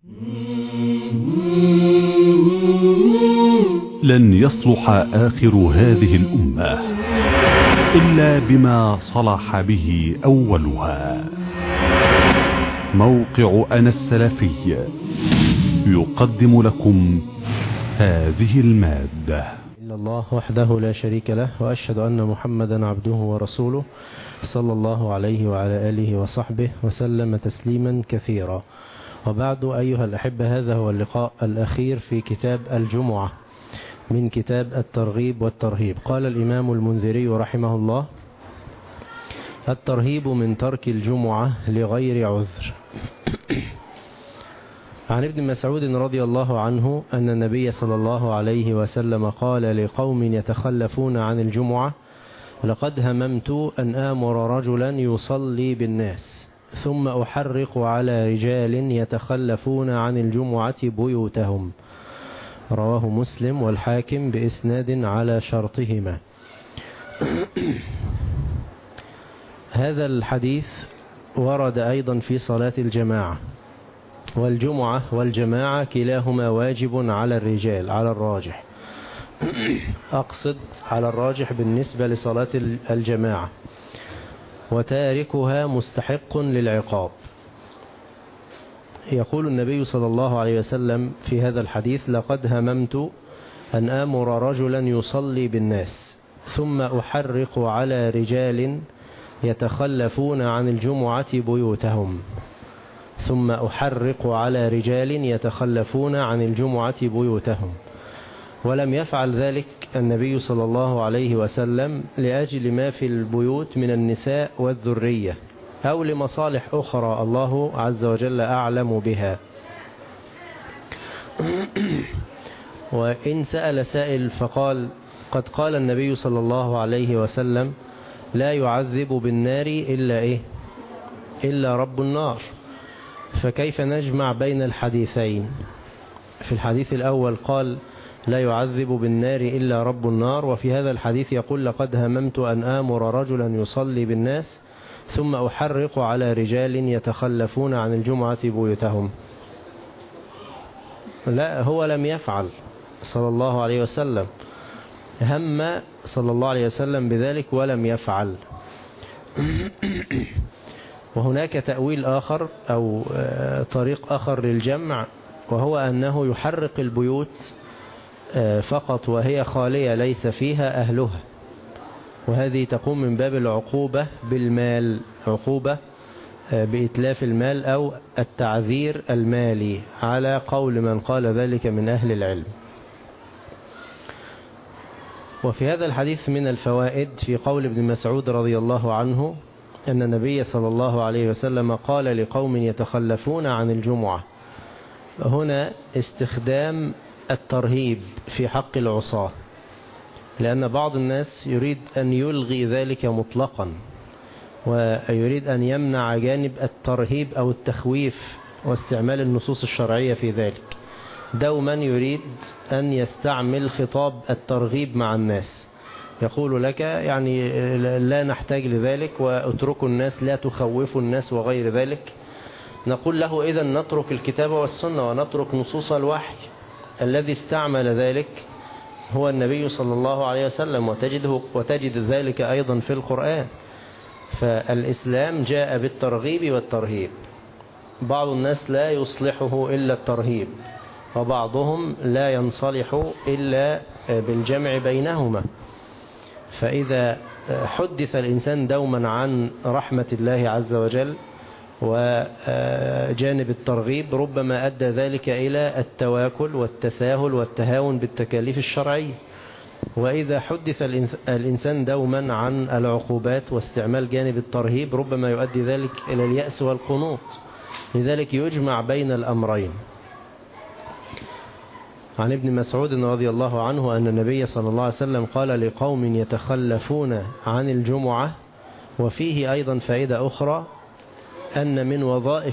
لن يصلح آخر هذه الأمة إلا بما صلح به أولها. موقع أنا السلفي يقدم لكم هذه المادة. إلا الله وحده لا شريك له، وأشهد أن محمدا عبده ورسوله صلى الله عليه وعلى آله وصحبه وسلم تسليما كثيرا. وبعد، أيها الأحبة، هذا هو اللقاء الأخير في كتاب الجمعة من كتاب الترغيب والترهيب. قال الإمام المنذري رحمه الله: الترهيب من ترك الجمعة لغير عذر. عن ابن مسعود رضي الله عنه أن النبي صلى الله عليه وسلم قال لقوم يتخلفون عن الجمعة: لقد هممت أن آمر رجلا يصلي بالناس ثم أحرق على رجال يتخلفون عن الجمعة بيوتهم. رواه مسلم والحاكم بإسناد على شرطهما. هذا الحديث ورد أيضا في صلاة الجماعة، والجمعة والجماعة كلاهما واجب على الرجال على الراجح. أقصد على الراجح بالنسبة لصلاة الجماعة، وتاركها مستحق للعقاب. يقول النبي صلى الله عليه وسلم في هذا الحديث: لقد هممت أن آمر رجلا يصلي بالناس ثم أحرق على رجال يتخلفون عن الجمعة بيوتهم. ثم أحرق على رجال يتخلفون عن الجمعة بيوتهم. ولم يفعل ذلك النبي صلى الله عليه وسلم لأجل ما في البيوت من النساء والذرية، أو لمصالح أخرى الله عز وجل أعلم بها. وإن سأل سائل فقال: قد قال النبي صلى الله عليه وسلم: لا يعذب بالنار إلا رب النار. فكيف نجمع بين الحديثين؟ في الحديث الأول قال: لا يعذب بالنار إلا رب النار، وفي هذا الحديث يقول: لقد هممت أن آمر رجلا يصلي بالناس ثم أحرق على رجال يتخلفون عن الجمعة بيوتهم. لا، هو لم يفعل صلى الله عليه وسلم، هم صلى الله عليه وسلم بذلك ولم يفعل. وهناك تأويل آخر أو طريق آخر للجمع، وهو أنه يحرق البيوت فقط وهي خالية ليس فيها أهلها، وهذه تقوم من باب العقوبة بالمال، عقوبة بإتلاف المال أو التعذير المالي، على قول من قال ذلك من أهل العلم. وفي هذا الحديث من الفوائد في قول ابن مسعود رضي الله عنه أن النبي صلى الله عليه وسلم قال لقوم يتخلفون عن الجمعة، هنا استخدام الترهيب في حق العصاة، لأن بعض الناس يريد أن يلغي ذلك مطلقا، ويريد أن يمنع جانب الترهيب أو التخويف واستعمال النصوص الشرعية في ذلك. دوما يريد أن يستعمل خطاب الترغيب مع الناس، يقول لك يعني لا نحتاج لذلك، واتركوا الناس، لا تخوفوا الناس وغير ذلك. نقول له: إذا نترك الكتاب والسنة ونترك نصوص الوحي. الذي استعمل ذلك هو النبي صلى الله عليه وسلم، وتجد ذلك أيضا في القرآن. فالإسلام جاء بالترغيب والترهيب. بعض الناس لا يصلحه إلا الترهيب، وبعضهم لا ينصلح إلا بالجمع بينهما. فإذا حدث الإنسان دوما عن رحمة الله عز وجل وجانب الترغيب، ربما أدى ذلك إلى التواكل والتساهل والتهاون بالتكاليف الشرعية. وإذا حدث الإنسان دوما عن العقوبات واستعمال جانب الترهيب، ربما يؤدي ذلك إلى اليأس والقنوط. لذلك يجمع بين الأمرين. عن ابن مسعود رضي الله عنه أن النبي صلى الله عليه وسلم قال لقوم يتخلفون عن الجمعة. وفيه أيضا فائدة أخرى، أن من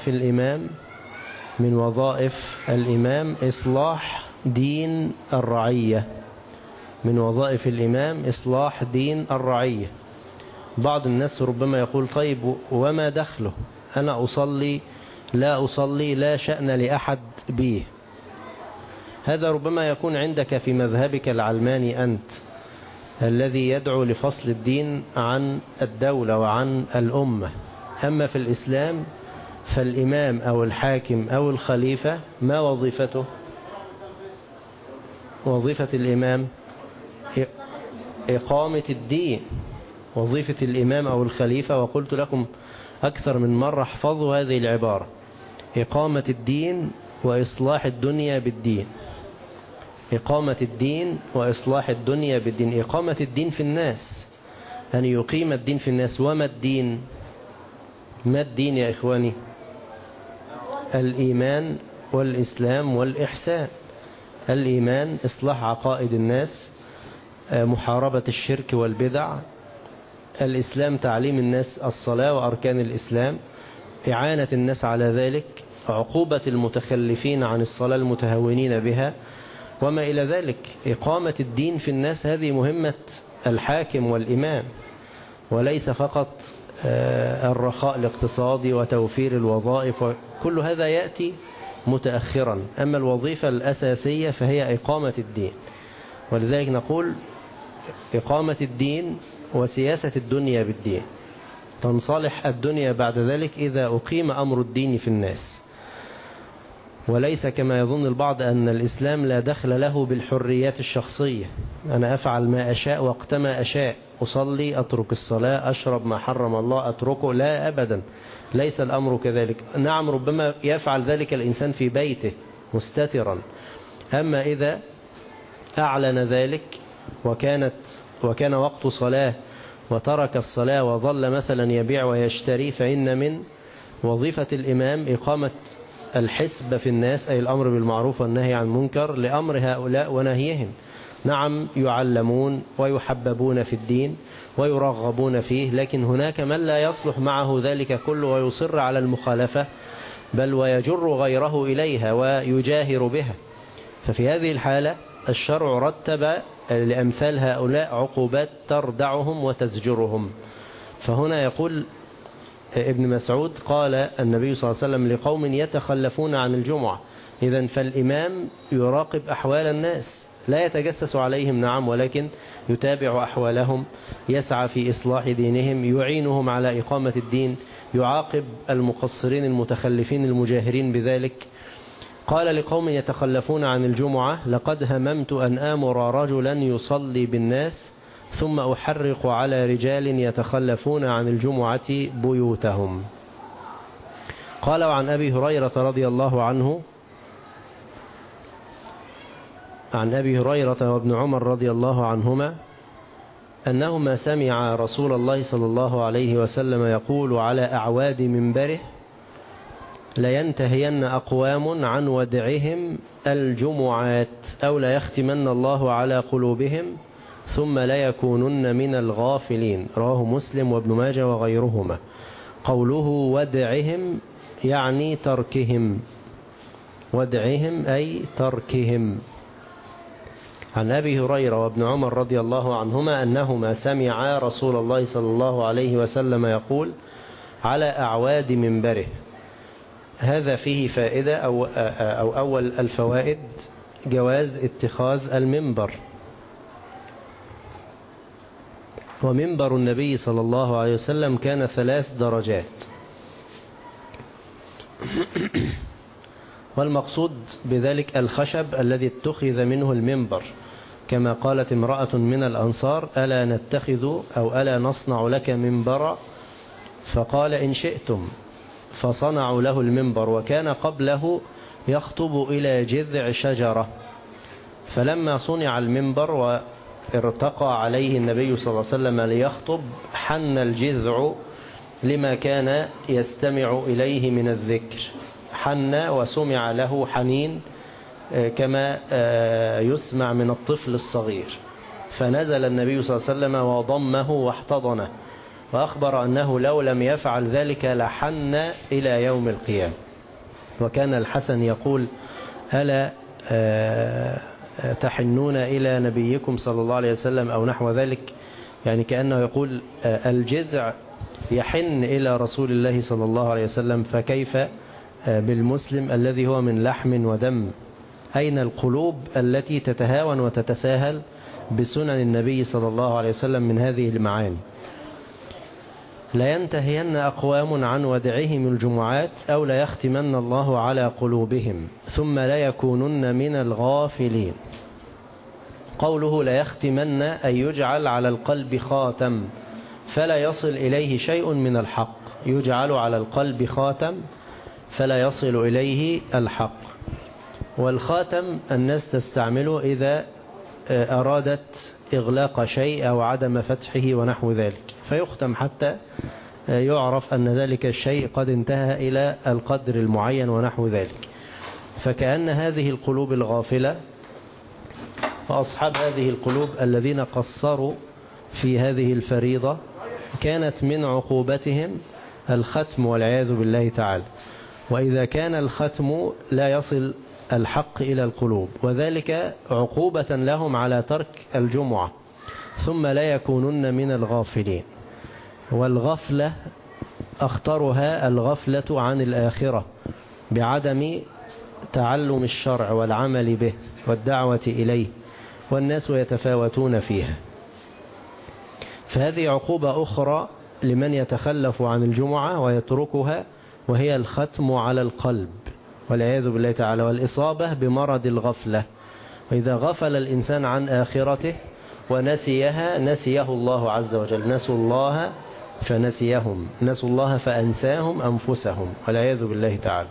وظائف الإمام إصلاح دين الرعية. من وظائف الإمام إصلاح دين الرعية. بعض الناس ربما يقول: طيب وما دخله، أنا أصلي لا أصلي، لا شأن لأحد به. هذا ربما يكون عندك في مذهبك العلماني أنت الذي يدعو لفصل الدين عن الدولة وعن الأمة. أما في الإسلام فالإمام أو الحاكم أو الخليفة ما وظيفته؟ وظيفة الإمام إقامة الدين. وظيفة الإمام أو الخليفة، وقلت لكم أكثر من مرة احفظوا هذه العبارة: إقامة الدين وإصلاح الدنيا بالدين. إقامة الدين وإصلاح الدنيا بالدين. إقامة الدين في الناس، أن يقيم الدين في الناس. وما الدين؟ ما الدين يا إخواني؟ الإيمان والإسلام والإحسان. الإيمان إصلاح عقائد الناس، محاربة الشرك والبدع. الإسلام تعليم الناس الصلاة وأركان الإسلام، إعانة الناس على ذلك، عقوبة المتخلفين عن الصلاة المتهاونين بها، وما إلى ذلك. إقامة الدين في الناس هذه مهمة الحاكم والإمام، وليس فقط الرخاء الاقتصادي وتوفير الوظائف، كل هذا يأتي متأخرا. أما الوظيفة الأساسية فهي إقامة الدين. ولذلك نقول إقامة الدين وسياسة الدنيا بالدين. تنصلح الدنيا بعد ذلك إذا أقيم أمر الدين في الناس، وليس كما يظن البعض أن الإسلام لا دخل له بالحريات الشخصية. أنا أفعل ما أشاء وقت ما أشاء، أصلي، أترك الصلاة، أشرب ما حرم الله أتركه. لا أبدا، ليس الأمر كذلك. نعم، ربما يفعل ذلك الإنسان في بيته مستترا، أما إذا أعلن ذلك وكان وقت صلاة وترك الصلاة وظل مثلا يبيع ويشتري، فإن من وظيفة الإمام إقامة الحسب في الناس، أي الأمر بالمعروف والنهي عن المنكر، لأمر هؤلاء ونهيهم. نعم، يعلمون ويحببون في الدين ويرغبون فيه، لكن هناك من لا يصلح معه ذلك كله ويصر على المخالفة، بل ويجر غيره إليها ويجاهر بها. ففي هذه الحالة الشرع رتب لأمثال هؤلاء عقوبات تردعهم وتزجرهم. فهنا يقول ابن مسعود: قال النبي صلى الله عليه وسلم لقوم يتخلفون عن الجمعة. إذن فالإمام يراقب أحوال الناس، لا يتجسس عليهم، نعم، ولكن يتابع أحوالهم، يسعى في إصلاح دينهم، يعينهم على إقامة الدين، يعاقب المقصرين المتخلفين المجاهرين بذلك. قال لقوم يتخلفون عن الجمعة: لقد هممت أن آمر رجلا يصلي بالناس ثم أحرق على رجال يتخلفون عن الجمعة بيوتهم. قال: وعن أبي هريرة رضي الله عنه، عن أبي هريرة وابن عمر رضي الله عنهما أنهما سمع رسول الله صلى الله عليه وسلم يقول على أعواد منبره: لينتهين أقوام عن ودعهم الجمعات، أو ليختمن الله على قلوبهم ثم ليكونن من الغافلين. رواه مسلم وابن ماجه وغيرهما. قوله ودعهم يعني تركهم، ودعهم أي تركهم. عن أبي هريرة وابن عمر رضي الله عنهما أنهما سمعا رسول الله صلى الله عليه وسلم يقول على أعواد منبره. هذا فيه فائدة أو أول الفوائد جواز اتخاذ المنبر. ومنبر النبي صلى الله عليه وسلم كان 3 درجات، والمقصود بذلك الخشب الذي اتخذ منه المنبر، كما قالت امرأة من الأنصار: ألا نتخذ أو ألا نصنع لك منبرا؟ فقال: إن شئتم. فصنعوا له المنبر، وكان قبله يخطب إلى جذع شجرة. فلما صنع المنبر وارتقى عليه النبي صلى الله عليه وسلم ليخطب، حن الجذع لما كان يستمع إليه من الذكر، حن وسمع له حنين كما يسمع من الطفل الصغير. فنزل النبي صلى الله عليه وسلم وضمه واحتضنه، وأخبر أنه لو لم يفعل ذلك لحن إلى يوم القيامة. وكان الحسن يقول: ألا تحنون إلى نبيكم صلى الله عليه وسلم، أو نحو ذلك، يعني كأنه يقول الجذع يحن إلى رسول الله صلى الله عليه وسلم، فكيف بالمسلم الذي هو من لحم ودم؟ أين القلوب التي تتهاون وتتساهل بسنن النبي صلى الله عليه وسلم من هذه المعاني؟ لا ينتهين أقوام عن ودعهم الجمعات أو لا يختمن الله على قلوبهم ثم لا يكونن من الغافلين. قوله لا يختمن أن يجعل على القلب خاتم فلا يصل إليه شيء من الحق، يجعل على القلب خاتم فلا يصل إليه الحق. والخاتم الناس تستعمله إذا أرادت إغلاق شيء أو عدم فتحه ونحو ذلك، فيختم حتى يعرف أن ذلك الشيء قد انتهى إلى القدر المعين ونحو ذلك. فكأن هذه القلوب الغافلة فأصحاب هذه القلوب الذين قصروا في هذه الفريضة كانت من عقوبتهم الختم والعياذ بالله تعالى. وإذا كان الختم لا يصل الحق إلى القلوب، وذلك عقوبة لهم على ترك الجمعة، ثم لا يكونن من الغافلين. والغفلة أخطرها الغفلة عن الآخرة بعدم تعلم الشرع والعمل به والدعوة إليه، والناس يتفاوتون فيها. فهذه عقوبة أخرى لمن يتخلف عن الجمعة ويتركها، وهي الختم على القلب والعياذ بالله تعالى، والإصابة بمرض الغفلة. وإذا غفل الإنسان عن آخرته ونسيها نسيه الله عز وجل، نسوا الله فنسيهم، نسوا الله فأنساهم أنفسهم والعياذ بالله تعالى.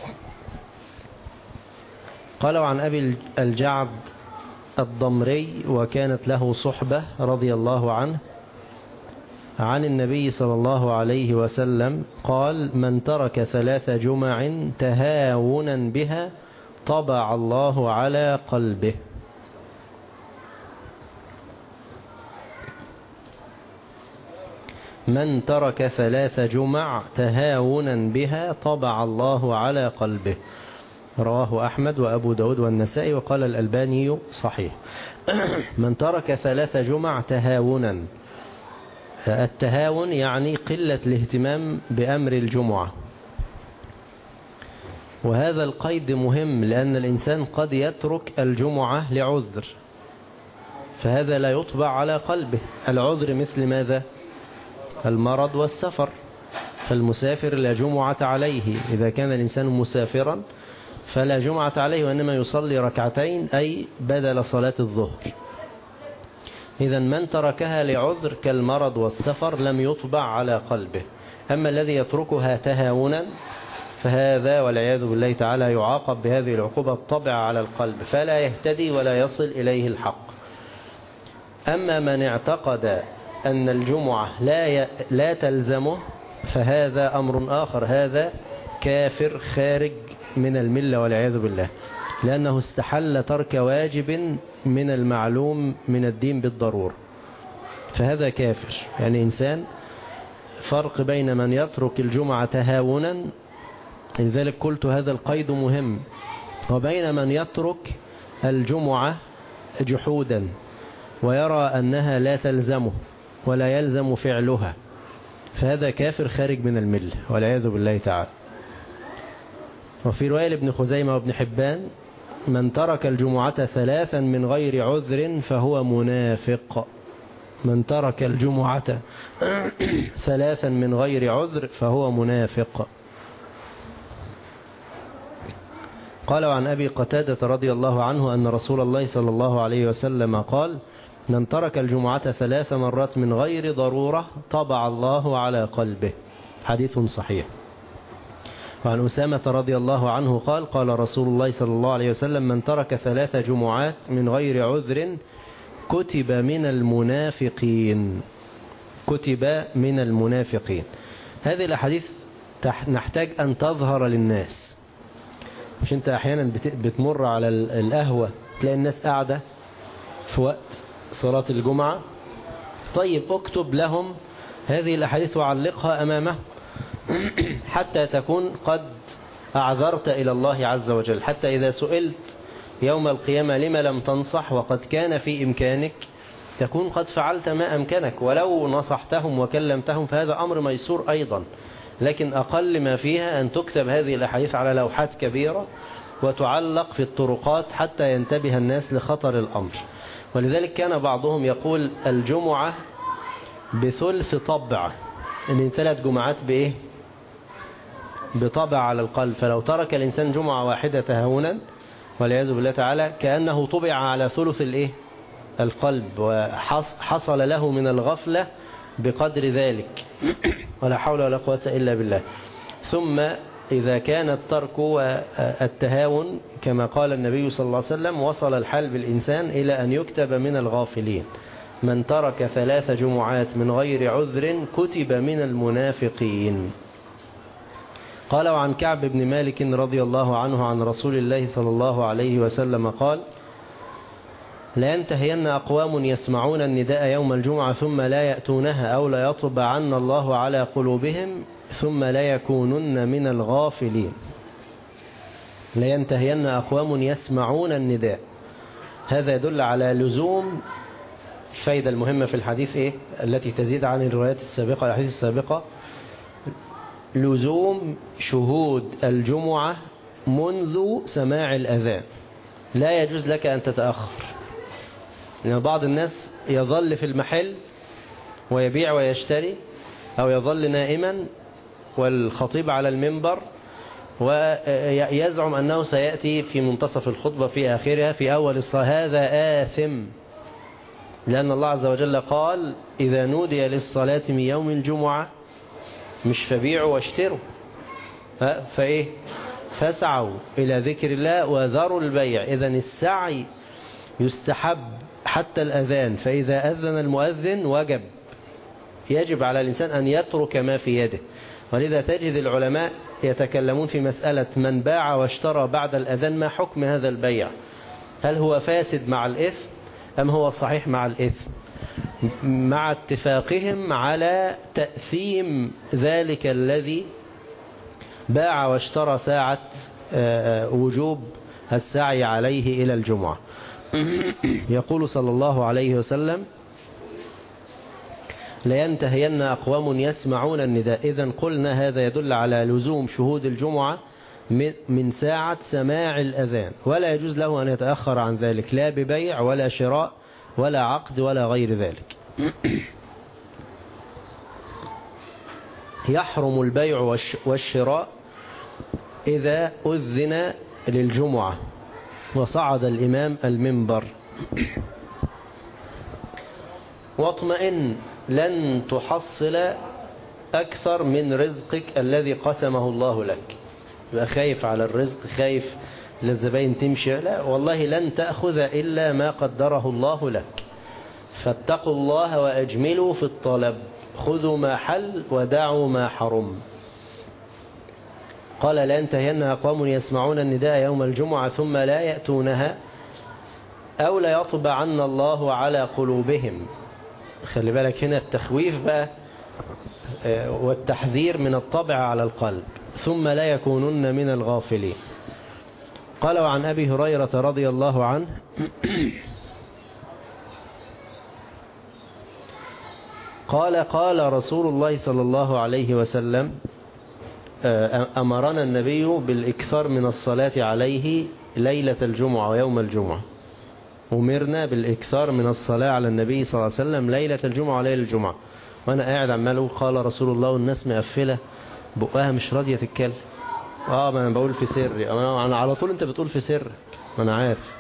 قالوا عن أبي الجعد الضمري وكانت له صحبة رضي الله عنه عن النبي صلى الله عليه وسلم قال: من ترك 3 جمع تهاونا بها طبع الله على قلبه. من ترك 3 جمع تهاونا بها طبع الله على قلبه. رواه أحمد وأبو داود والنسائي، وقال الألباني صحيح. من ترك 3 جمع تهاونا، التهاون يعني قلة الاهتمام بأمر الجمعة، وهذا القيد مهم لأن الإنسان قد يترك الجمعة لعذر، فهذا لا يطبع على قلبه. العذر مثل ماذا؟ المرض والسفر، فالمسافر لا جمعة عليه، إذا كان الإنسان مسافرا فلا جمعة عليه وإنما يصلي 2 ركعتين أي بدل صلاة الظهر. إذا من تركها لعذر كالمرض والسفر لم يطبع على قلبه. أما الذي يتركها تهاونا فهذا والعياذ بالله تعالى يعاقب بهذه العقوبة الطبع على القلب، فلا يهتدي ولا يصل إليه الحق. أما من اعتقد أن الجمعة لا تلزمه فهذا أمر آخر، هذا كافر خارج من الملة والعياذ بالله، لأنه استحل ترك واجب من المعلوم من الدين بالضرورة، فهذا كافر. يعني إنسان فرق بين من يترك الجمعة تهاونا، لذلك قلت هذا القيد مهم، وبين من يترك الجمعة جحودا ويرى أنها لا تلزمه ولا يلزم فعلها، فهذا كافر خارج من الملة والعياذ بالله تعالى. وفي رواية لابن خزيمة وابن حبان: من ترك الجمعة 3 من غير عذر فهو منافق. من ترك الجمعة 3 من غير عذر فهو منافق. قال عن أبي قتادة رضي الله عنه أن رسول الله صلى الله عليه وسلم قال: من ترك الجمعة 3 مرات من غير ضرورة طبع الله على قلبه. حديث صحيح. وعن أسامة رضي الله عنه قال: قال رسول الله صلى الله عليه وسلم: من ترك 3 جمعات من غير عذر كتب من المنافقين. كتب من المنافقين. هذه الأحاديث نحتاج أن تظهر للناس. مش أنت أحيانا بتمر على القهوة تلاقي الناس قاعدة في وقت صلاة الجمعة، طيب اكتب لهم هذه الأحاديث وعلقها أمامه حتى تكون قد أعذرت إلى الله عز وجل، حتى إذا سئلت يوم القيامة لما لم تنصح وقد كان في إمكانك تكون قد فعلت ما أمكنك، ولو نصحتهم وكلمتهم فهذا أمر ميسور أيضا، لكن أقل ما فيها أن تكتب هذه الأحاديث على لوحات كبيرة وتعلق في الطرقات حتى ينتبه الناس لخطر الأمر. ولذلك كان بعضهم يقول الجمعة بثلث طبع، إن 3 جمعات بإيه؟ بطبع على القلب. فلو ترك الإنسان جمعة واحدة تهاونا والعياذ بالله تعالى كأنه طبع على ثلث الإيه؟ القلب، وحصل له من الغفلة بقدر ذلك. ولا حول ولا قوة إلا بالله. ثم إذا كان الترك والتهاون كما قال النبي صلى الله عليه وسلم وصل الحال بالإنسان إلى أن يكتب من الغافلين. من ترك 3 جمعات من غير عذر كتب من المنافقين. قال وعن كعب بن مالك رضي الله عنه عن رسول الله صلى الله عليه وسلم قال لا ينتهين أقوام يسمعون النداء يوم الجمعة ثم لا يأتونها أو لا يطبعن الله على قلوبهم ثم لا يكونن من الغافلين. لا ينتهين أقوام يسمعون النداء، هذا يدل على لزوم. الفائدة المهمة في الحديث إيه؟ التي تزيد عن الروايات السابقة الحديث السابقة، لزوم شهود الجمعة منذ سماع الأذان. لا يجوز لك أن تتأخر، لأن بعض الناس يظل في المحل ويبيع ويشتري، أو يظل نائما والخطيب على المنبر ويزعم أنه سيأتي في منتصف الخطبة في آخرها في أول الصلاة. هذا آثم، لأن الله عز وجل قال إذا نودي للصلاة من يوم الجمعة مش فبيعوا واشتروا فإيه فاسعوا إلى ذكر الله وذروا البيع. إذن السعي يستحب حتى الأذان، فإذا أذن المؤذن يجب على الإنسان أن يترك ما في يده. ولذا تجد العلماء يتكلمون في مسألة من باع واشترى بعد الأذان، ما حكم هذا البيع؟ هل هو فاسد مع الإثم أم هو صحيح مع الإثم؟ مع اتفاقهم على تأثيم ذلك الذي باع واشترى ساعة وجوب السعي عليه إلى الجمعة. يقول صلى الله عليه وسلم لينتهين أقوام يسمعون النداء. إذن قلنا هذا يدل على لزوم شهود الجمعة من ساعة سماع الأذان، ولا يجوز له أن يتأخر عن ذلك لا ببيع ولا شراء ولا عقد ولا غير ذلك. يحرم البيع والشراء إذا أذن للجمعة وصعد الإمام المنبر. واطمئن لن تحصل أكثر من رزقك الذي قسمه الله لك. يبقى خايف على الرزق، خايف للزبائن تمشي، لا والله لن تأخذ إلا ما قدره الله لك. فاتقوا الله وأجملوا في الطلب، خذوا ما حل ودعوا ما حرم. قال لا ينتهين أقوام يسمعون النداء يوم الجمعة ثم لا يأتونها أو لا يطبعن الله على قلوبهم. خلي بالك هنا التخويف بقى والتحذير من الطبع على القلب. ثم لا يكونن من الغافلين. قال وعن أبي هريرة رضي الله عنه قال رسول الله صلى الله عليه وسلم أمرنا النبي بالإكثار من الصلاة عليه ليلة الجمعة ويوم الجمعة. أمرنا بالإكثار من الصلاة على النبي صلى الله عليه وسلم ليلة الجمعة وليلة الجمعة. وأنا قاعد عمال قال رسول الله والناس مقفلة بقها مش راضية تتكلم. ما أنا بقول في سري، أنا على طول أنت بتقول في سر، ما أنا عارف.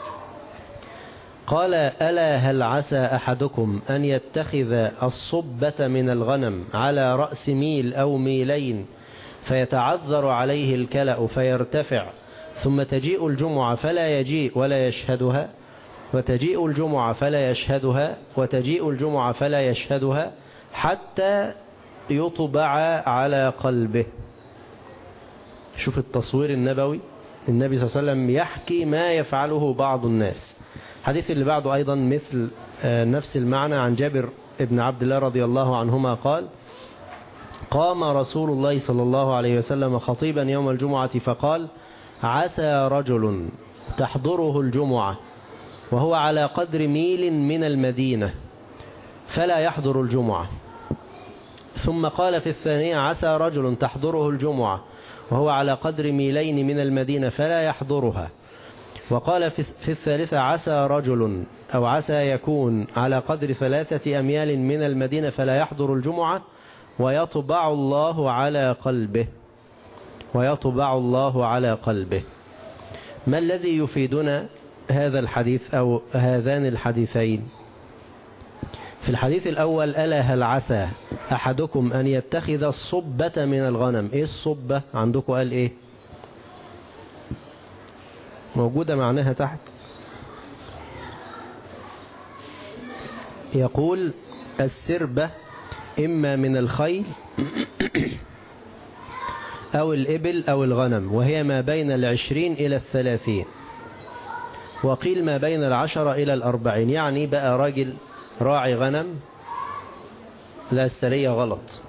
قال ألا هل عسى أحدكم أن يتخذ الصبة من الغنم على رأس ميل أو ميلين فيتعذر عليه الكلأ فيرتفع، ثم تجيء الجمعة فلا يجيء ولا يشهدها، وتجيء الجمعة فلا يشهدها، وتجيء الجمعة فلا يشهدها، حتى يطبع على قلبه. شوف التصوير النبوي، النبي صلى الله عليه وسلم يحكي ما يفعله بعض الناس. الحديث اللي بعده أيضا مثل نفس المعنى عن جابر بن عبد الله رضي الله عنهما قال قام رسول الله صلى الله عليه وسلم خطيبا يوم الجمعة فقال عسى رجل تحضره الجمعة وهو على قدر ميل من المدينة فلا يحضر الجمعة، ثم قال في الثانية عسى رجل تحضره الجمعة وهو على قدر ميلين من المدينة فلا يحضرها. وقال في الثالثة عسى رجل أو عسى يكون على قدر 3 أميال من المدينة فلا يحضر الجمعة ويطبع الله على قلبه. ويطبع الله على قلبه. ما الذي يفيدنا هذا الحديث أو هذان الحديثين؟ في الحديث الأول ألا هل عسى أحدكم أن يتخذ الصبة من الغنم. إيه الصبة عندكم؟ قال إيه؟ موجودة معناها تحت. يقول السربة إما من الخيل أو الإبل أو الغنم، وهي ما بين 20 إلى 30، وقيل ما بين 10 إلى 40. يعني بقى راجل راعي غنم. لا، السرية غلط.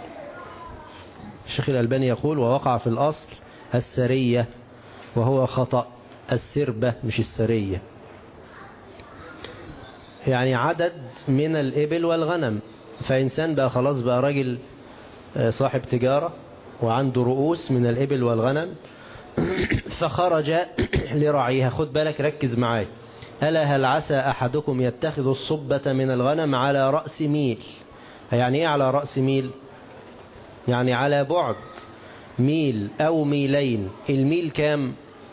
الشيخ الألباني يقول ووقع في الأصل السرية وهو خطأ، السربة مش السرية. يعني عدد من الإبل والغنم. فإنسان بقى خلاص بقى راجل صاحب تجارة وعنده رؤوس من الإبل والغنم فخرج لرعيها. خد بالك، ركز معاي. ألا هل عسى أحدكم يتخذ الصبة من الغنم على رأس ميل. يعني إيه على رأس ميل؟ يعني على بعد ميل أو ميلين. الميل كام؟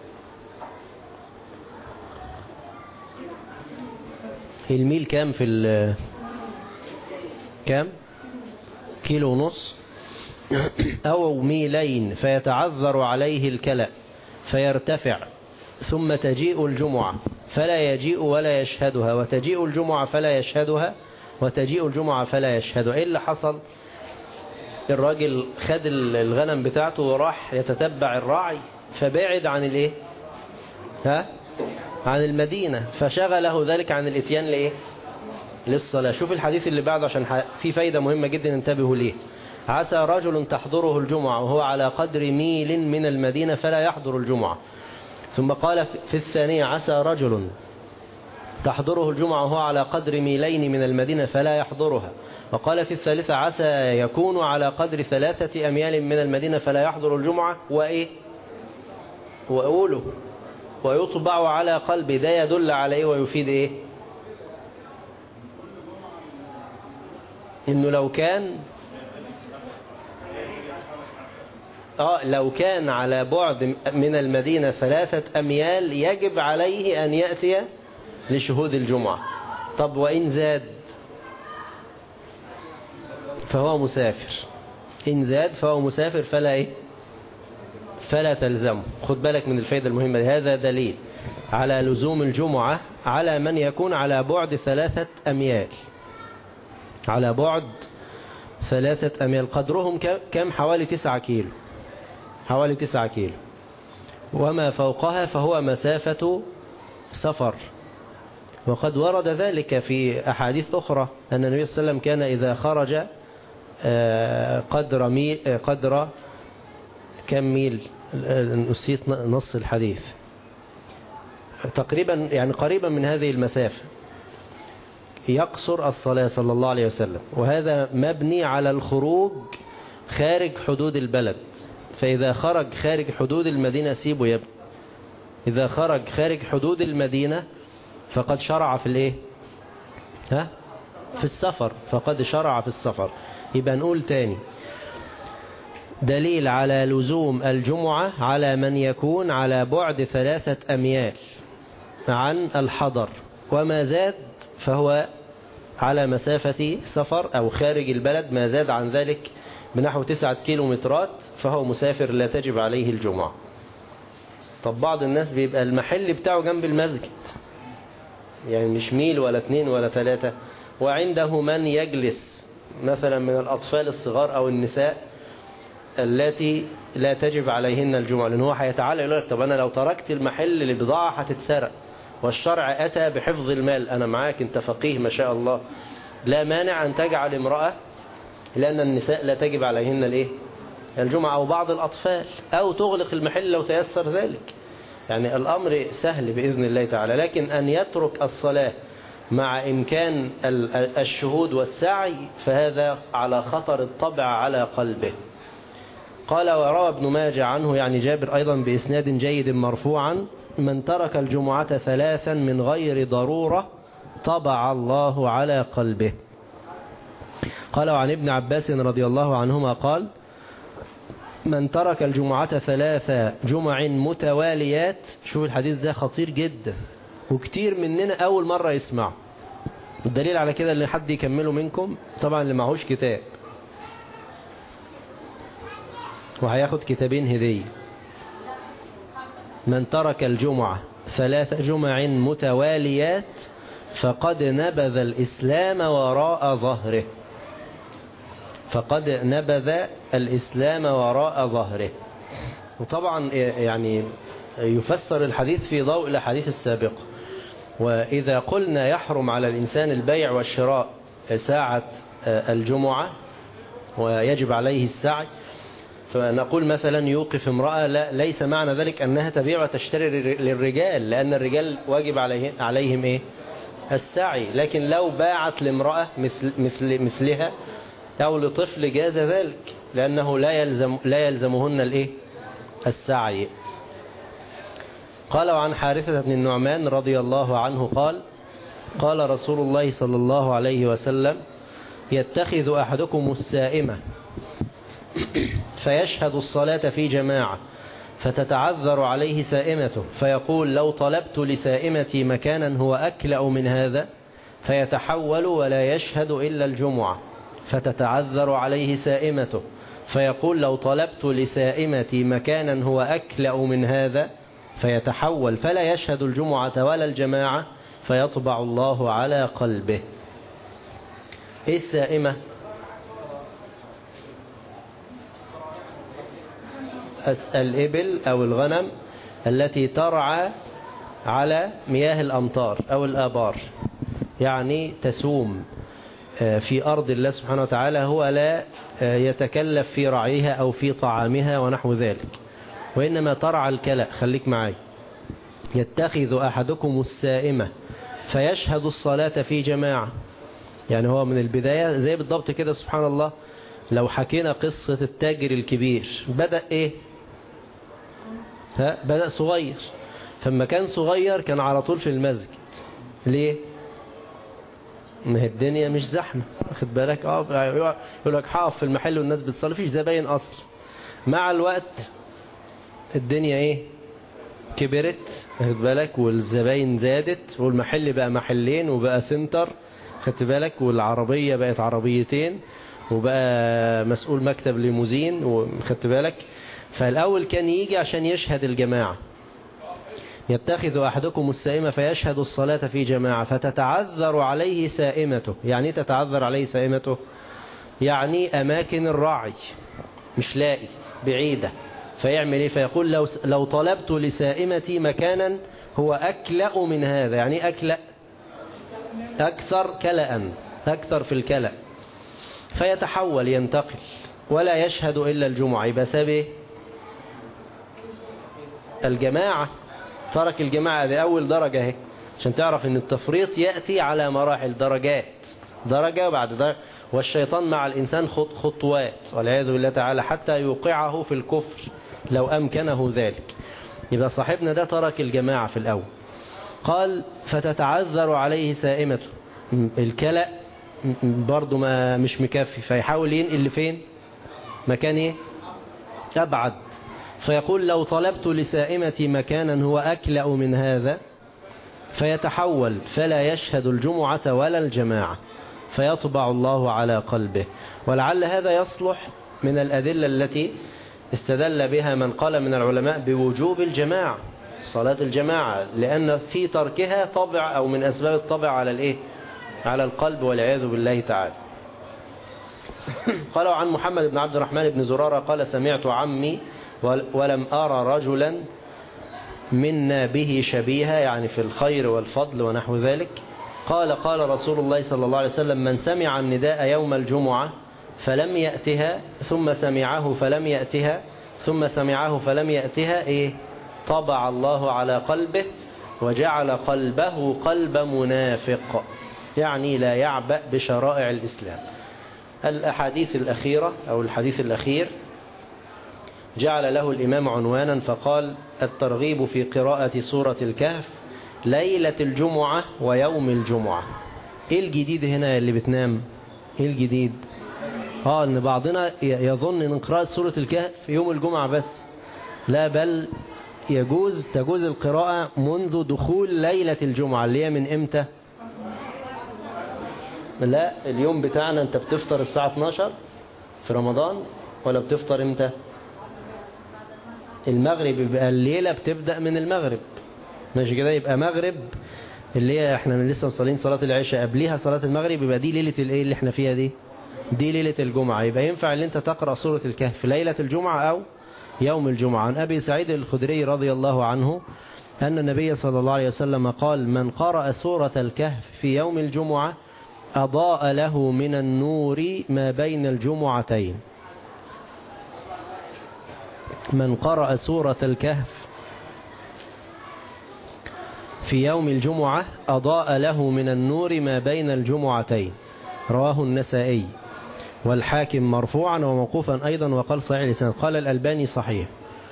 الميل كام في كام؟ 1.5 كيلو أو ميلين، فيتعذر عليه الكلأ فيرتفع، ثم تجيء الجمعة فلا يجيء ولا يشهدها، وتجيء الجمعة فلا يشهدها، وتجيء الجمعة فلا يشهدها. إيه اللي حصل؟ الراجل خد الغنم بتاعته وراح يتتبع الراعي فبعد عن الايه؟ عن المدينة، فشغله ذلك عن الاتيان لايه؟ للصلاة. شوف الحديث اللي بعده عشان في فايدة مهمة جدا انتبهوا ليه. عسى رجل تحضره الجمعة وهو على قدر ميل من المدينة فلا يحضر الجمعة. ثم قال في الثانية عسى رجل تحضره الجمعة وهو على قدر ميلين من المدينة فلا يحضرها. وقال في الثالثة عسى يكون على قدر 3 أميال من المدينة فلا يحضر الجمعة. وإيه؟ وأقوله ويطبع على قلبه. ده يدل على إيه ويفيد إيه؟ إنه لو كان على بعد من المدينة 3 أميال يجب عليه أن يأتي لشهود الجمعة. طب وإن زاد فهو مسافر. إن زاد فهو مسافر فلا تلزمه. خد بالك من الفائدة المهمة دي. هذا دليل على لزوم الجمعة على من يكون على بعد 3 أميال. على بعد 3 أميال قدرهم كم؟ حوالي 9 كيلو. حوالي 9 كيلو. وما فوقها فهو مسافة سفر. وقد ورد ذلك في أحاديث أخرى أن النبي صلى الله عليه وسلم كان إذا خرج قدر كم ميل؟ نسيت نص الحديث. تقريبا يعني قريبا من هذه المسافة يقصر الصلاة صلى الله عليه وسلم. وهذا مبني على الخروج خارج حدود البلد. فإذا خرج خارج حدود المدينة سيبه يبني. إذا خرج خارج حدود المدينة فقد شرع في الايه؟ في السفر. فقد شرع في السفر. يبقى نقول تاني دليل على لزوم الجمعة على من يكون على بعد 3 أميال عن الحضر، وما زاد فهو على مسافة سفر أو خارج البلد. ما زاد عن ذلك بنحو 9 كيلومترات فهو مسافر لا تجب عليه الجمعة. طب بعض الناس بيبقى المحل بتاعه جنب المسجد، يعني مش ميل ولا 2 ولا 3، وعنده من يجلس مثلا من الأطفال الصغار أو النساء التي لا تجب عليهن الجمعة، لأنه هيتعالى يقول لك طب أنا لو تركت المحل البضاعة هتتسرق، والشرع أتى بحفظ المال. أنا معاك، أنت فقيه ما شاء الله، لا مانع أن تجعل امرأة، لأن النساء لا تجب عليهن الايه؟ الجمعة، أو بعض الأطفال، أو تغلق المحل لو تيسر ذلك. يعني الأمر سهل بإذن الله تعالى. لكن أن يترك الصلاة مع إمكان الشهود والسعي فهذا على خطر الطبع على قلبه. قال وروى ابن ماجه عنه يعني جابر أيضا بإسناد جيد مرفوعا: من ترك الجمعة 3 من غير ضرورة طبع الله على قلبه. قال وعن ابن عباس رضي الله عنهما قال: من ترك الجمعة 3 جمع متواليات. شوف الحديث ده خطير جدا وكتير مننا أول مرة يسمع. الدليل على كده اللي حد يكمله منكم طبعا اللي معهوش كتاب، وهياخد كتابين هدية. من ترك الجمعة 3 جمع متواليات فقد نبذ الإسلام وراء ظهره. فقد نبذ الإسلام وراء ظهره. وطبعا يعني يفسر الحديث في ضوء الأحاديث السابقة. وإذا قلنا يحرم على الإنسان البيع والشراء ساعة الجمعة ويجب عليه السعي، فنقول مثلا يوقف امرأة، لا، ليس معنى ذلك أنها تبيع وتشتري للرجال، لأن الرجال واجب عليهم إيه؟ السعي. لكن لو باعت لامرأة مثلها أو لطفل جاز ذلك، لأنه لا يلزمهن الإيه؟ السعي. قال وعن حارثة بن النعمان رضي الله عنه قال: قال رسول الله صلى الله عليه وسلم: يتخذ أحدكم السائمة فيشهد الصلاة في جماعة فتتعذر عليه سائمته فيقول: لو طلبت لسائمتي مكانا هو أكلأ من هذا، فيتحول ولا يشهد إلا الجمعة، فتتعذر عليه سائمته فيقول: لو طلبت لسائمتي مكانا هو أكلأ من هذا، فيتحول فلا يشهد الجمعة ولا الجماعة، فيطبع الله على قلبه. إيه السائمة؟ الإبل أو الغنم التي ترعى على مياه الأمطار أو الآبار، يعني تسوم في أرض الله سبحانه وتعالى، هو لا يتكلف في رعيها أو في طعامها ونحو ذلك، وإنما ترعى الكلأ. خليك معي. يتخذ أحدكم السائمة فيشهد الصلاة في جماعة، يعني هو من البداية زي بالضبط كده. سبحان الله، لو حكينا قصة التاجر الكبير بدأ إيه؟ بدأ صغير، فلما كان صغير كان على طول في المسجد. ليه؟ ما الدنيا مش زحمة، واخد بالك؟ يقول لك حاف في المحل والناس بتصلي، فيش زباين أصلا. مع الوقت الدنيا إيه؟ كبرت، واخد بالك؟ والزباين زادت، والمحل بقى محلين وبقى سنتر، خدت بالك؟ والعربية بقت عربيتين، وبقى مسؤول مكتب ليموزين، وخدت بالك؟ فالأول كان يجي عشان يشهد الجماعة. يتخذ أحدكم السائمة فيشهد الصلاة في جماعة فتتعذر عليه سائمته. يعني تتعذر عليه سائمته؟ يعني أماكن الرعي مش لاقي، بعيدة، فيعمل إيه؟ فيقول: لو طلبت لسائمتي مكانا هو أكلأ من هذا. يعني أكلأ أكثر كلأ، أكثر في الكلأ، فيتحول ينتقل ولا يشهد إلا الجمعة. يبقى سابه الجماعة، ترك الجماعة. دي أول درجة اهي، عشان تعرف ان التفريط يأتي على مراحل، درجات، درجة بعد درجة. والشيطان مع الإنسان خطوات والعياذ بالله تعالى حتى يوقعه في الكفر لو أمكنه ذلك. يبقى صاحبنا ده ترك الجماعة في الأول. قال: فتتعذر عليه سائمته. الكلأ برضو ما مش مكفي، فيحاول ينقل لفين؟ مكان ايه؟ أبعد. فيقول: لو طلبت لسائمتي مكانا هو أكلأ من هذا، فيتحول فلا يشهد الجمعة ولا الجماعة، فيطبع الله على قلبه. ولعل هذا يصلح من الأدلة التي استدل بها من قال من العلماء بوجوب الجماعة، صلاة الجماعة، لأن في تركها طبع أو من أسباب الطبع على الإيه؟ على القلب والعياذ بالله تعالى. قالوا عن محمد بن عبد الرحمن بن زرارة قال: سمعت عمي ولم أرى رجلا منا به شبيها، يعني في الخير والفضل ونحو ذلك. قال: قال رسول الله صلى الله عليه وسلم: من سمع النداء يوم الجمعة فلم يأتها ثم سمعه فلم يأتها ثم سمعه فلم يأتها، إيه؟ طبع الله على قلبه وجعل قلبه قلب منافق، يعني لا يعبأ بشرائع الإسلام. الأحاديث الأخيرة أو الحديث الأخير جعل له الإمام عنوانا فقال: الترغيب في قراءة سورة الكهف ليلة الجمعة ويوم الجمعة. إيه الجديد هنا اللي بتنام؟ إيه الجديد؟ إن بعضنا يظن أن قراءة سورة الكهف يوم الجمعة بس، لا، بل تجوز القراءة منذ دخول ليلة الجمعة اللي هي من إمتى؟ لا، اليوم بتاعنا أنت بتفطر الساعة 12 في رمضان ولا بتفطر إمتى؟ المغرب، يبقى الليلة بتبدأ من المغرب، ماشي كده؟ يبقى مغرب اللي هي احنا لسه مصلين صلاة العشاء قبلها صلاة المغرب، يبقى دي ليلة الايه اللي احنا فيها دي ليلة الجمعة. يبقى ينفع ان انت تقرأ سورة الكهف ليلة الجمعة او يوم الجمعة. عن أبي سعيد الخدري رضي الله عنه أن النبي صلى الله عليه وسلم قال: من قرأ سورة الكهف في يوم الجمعة أضاء له من النور ما بين الجمعتين. من قرأ سورة الكهف في يوم الجمعة أضاء له من النور ما بين الجمعتين. رواه النسائي والحاكم مرفوعا وموقوفا أيضا، وقال صحيح الإسناد. قال الألباني صحيح.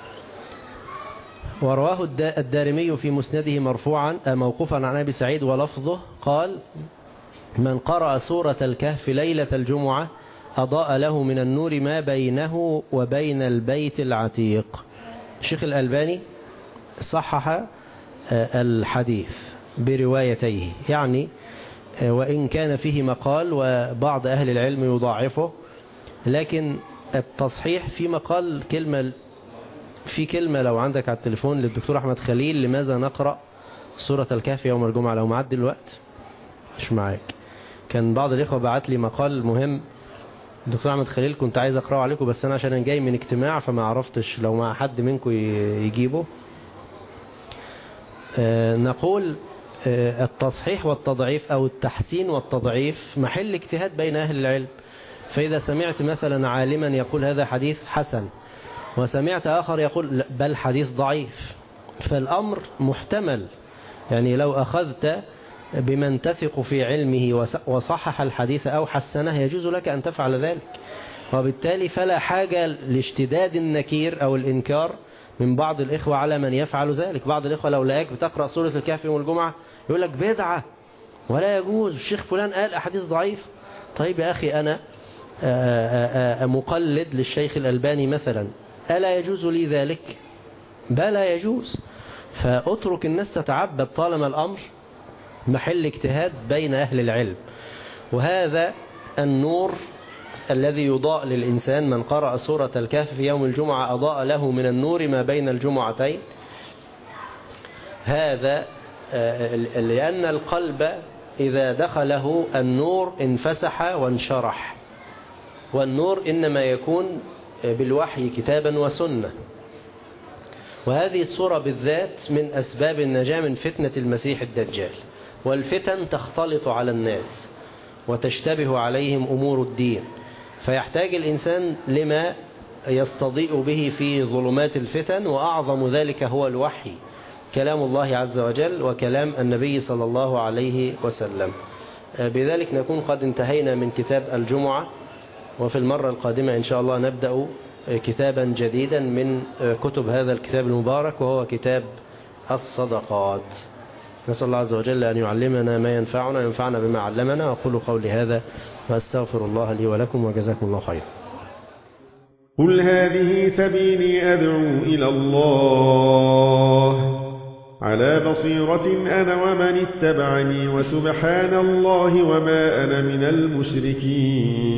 ورواه الدارمي في مسنده مرفوعا موقوفا عن أبي سعيد ولفظه قال: من قرأ سورة الكهف ليلة الجمعة أضاء له من النور ما بينه وبين البيت العتيق. الشيخ الألباني صحح الحديث بروايتيه، يعني وإن كان فيه مقال وبعض أهل العلم يضاعفه، لكن التصحيح في مقال في كلمة لو عندك على التليفون للدكتور أحمد خليل: لماذا نقرأ سورة الكهف يوم الجمعة؟ لو معدي الوقت مش معاك. كان بعض الإخوة بعت لي مقال مهم الدكتور أحمد خليل، كنت عايز أقرأه عليكم بس أنا عشان جاي من اجتماع فما عرفتش، لو مع حد منكم يجيبه. نقول التصحيح والتضعيف أو التحسين والتضعيف محل اجتهاد بين أهل العلم. فإذا سمعت مثلا عالما يقول هذا حديث حسن، وسمعت آخر يقول بل حديث ضعيف، فالأمر محتمل. يعني لو أخذت بمن تثق في علمه وصحح الحديث أو حسنه يجوز لك أن تفعل ذلك، وبالتالي فلا حاجة لاشتداد النكير أو الإنكار من بعض الإخوة على من يفعل ذلك. بعض الإخوة لو لقاك بتقرأ سورة الكهف يوم الجمعة يقول لك بدعة ولا يجوز، الشيخ فلان قال أحاديث ضعيف. طيب يا أخي، أنا مقلد للشيخ الألباني مثلا، ألا يجوز لي ذلك؟ بلا يجوز. فأترك الناس تتعبد طالما الأمر محل اجتهاد بين أهل العلم. وهذا النور الذي يضاء للإنسان، من قرأ سورة الكهف في يوم الجمعة أضاء له من النور ما بين الجمعتين. هذا لأن القلب إذا دخله النور انفسح وانشرح، والنور إنما يكون بالوحي كتابا وسنة. وهذه السورة بالذات من أسباب النجاة من فتنة المسيح الدجال. والفتن تختلط على الناس وتشتبه عليهم أمور الدين، فيحتاج الإنسان لما يستضيء به في ظلمات الفتن، وأعظم ذلك هو الوحي، كلام الله عز وجل وكلام النبي صلى الله عليه وسلم. بذلك نكون قد انتهينا من كتاب الجمعة، وفي المرة القادمة إن شاء الله نبدأ كتابا جديدا من كتب هذا الكتاب المبارك، وهو كتاب الصدقات. نسأل الله عز وجل أن يعلمنا ما ينفعنا وينفعنا بما علمنا. وأقول قولي هذا وأستغفر الله لي ولكم، وجزاكم الله خيرا. قل هذه سبيلي أدعو إلى الله على بصيرة أنا ومن اتبعني، وسبحان الله وما أنا من المشركين.